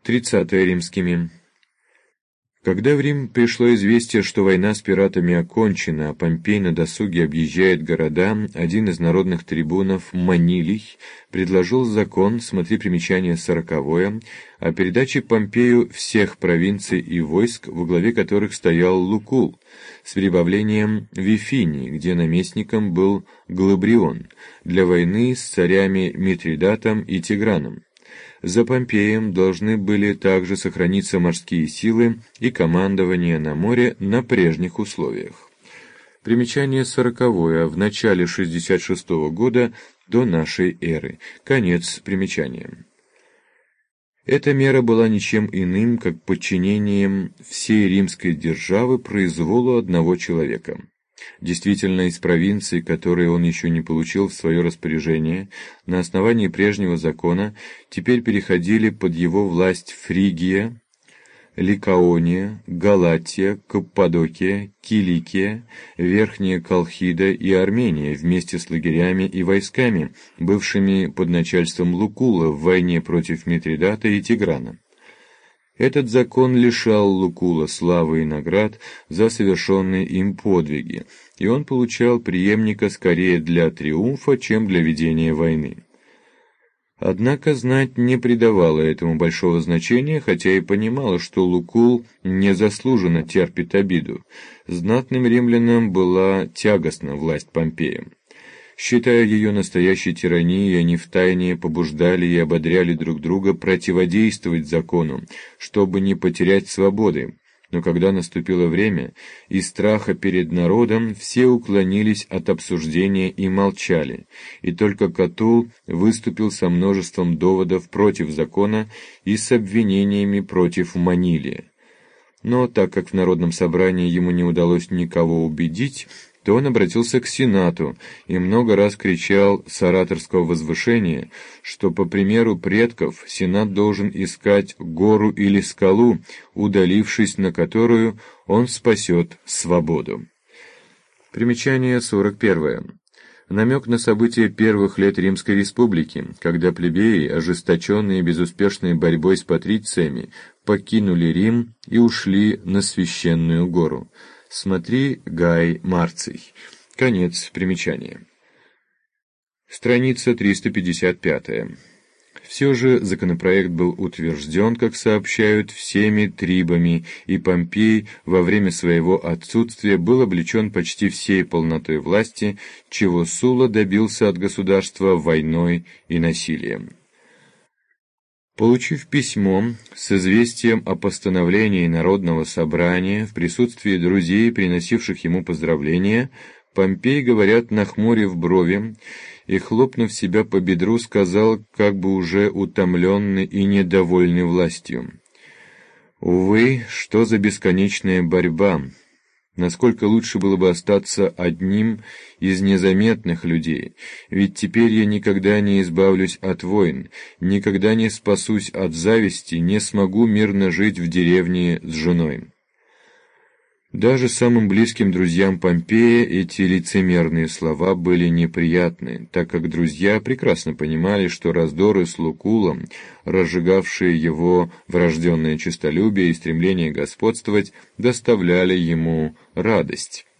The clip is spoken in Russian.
30 римскими. Когда в Рим пришло известие, что война с пиратами окончена, а Помпей на досуге объезжает города, один из народных трибунов, Манилий, предложил закон, смотри примечание 40, о передаче Помпею всех провинций и войск, во главе которых стоял Лукул, с прибавлением Вифинии, где наместником был Глабрион, для войны с царями Митридатом и Тиграном. За Помпеем должны были также сохраниться морские силы и командование на море на прежних условиях. Примечание 40 в начале 66 года до нашей эры. Конец примечания. Эта мера была ничем иным, как подчинением всей римской державы произволу одного человека. Действительно, из провинций, которые он еще не получил в свое распоряжение, на основании прежнего закона, теперь переходили под его власть Фригия, Ликаония, Галатия, Каппадокия, Киликия, Верхняя Колхида и Армения вместе с лагерями и войсками, бывшими под начальством Лукула в войне против Митридата и Тиграна. Этот закон лишал Лукула славы и наград за совершенные им подвиги, и он получал преемника скорее для триумфа, чем для ведения войны. Однако знать не придавала этому большого значения, хотя и понимала, что Лукул незаслуженно терпит обиду. Знатным римлянам была тягостна власть Помпея. Считая ее настоящей тиранией, они втайне побуждали и ободряли друг друга противодействовать закону, чтобы не потерять свободы. Но когда наступило время, из страха перед народом все уклонились от обсуждения и молчали, и только Катул выступил со множеством доводов против закона и с обвинениями против Манилия. Но так как в народном собрании ему не удалось никого убедить, то он обратился к Сенату и много раз кричал с ораторского возвышения, что, по примеру предков, Сенат должен искать гору или скалу, удалившись на которую он спасет свободу. Примечание 41. Намек на события первых лет Римской Республики, когда плебеи, ожесточенные безуспешной борьбой с патрициями, покинули Рим и ушли на священную гору. Смотри Гай Марций. Конец примечания. Страница 355. Все же законопроект был утвержден, как сообщают, всеми трибами, и Помпей во время своего отсутствия был облечен почти всей полнотой власти, чего Сула добился от государства войной и насилием. Получив письмо с известием о постановлении Народного собрания в присутствии друзей, приносивших ему поздравления, Помпей, говорят, нахмурив брови и хлопнув себя по бедру, сказал, как бы уже утомленный и недовольный властью: «Увы, что за бесконечная борьба! Насколько лучше было бы остаться одним из незаметных людей, ведь теперь я никогда не избавлюсь от войн, никогда не спасусь от зависти, не смогу мирно жить в деревне с женой». Даже самым близким друзьям Помпея эти лицемерные слова были неприятны, так как друзья прекрасно понимали, что раздоры с Лукулом, разжигавшие его врожденное честолюбие и стремление господствовать, доставляли ему радость.